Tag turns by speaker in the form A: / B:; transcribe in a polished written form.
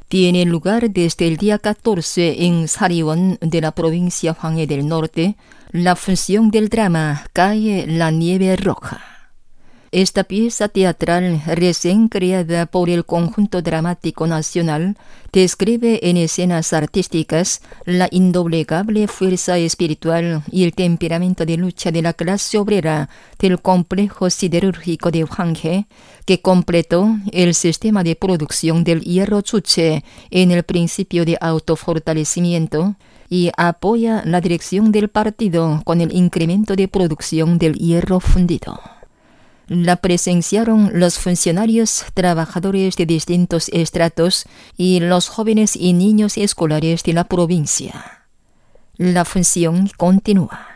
A: tiene lugar desde el día 14 en Sariwon de la provincia Hwanghae del Norte la función del drama Cae la nieve roja. Esta pieza teatral recién creada por el Conjunto Dramático Nacional describe en escenas artísticas la indoblegable fuerza espiritual y el temperamento de lucha de la clase obrera del complejo siderúrgico de Hwanghae, que completó el sistema de producción del hierro chuche en el principio de autofortalecimiento y apoya la dirección del partido con el incremento de producción del hierro fundido. La presenciaron los funcionarios, trabajadores de distintos estratos y los jóvenes y niños escolares de la provincia. La función continúa.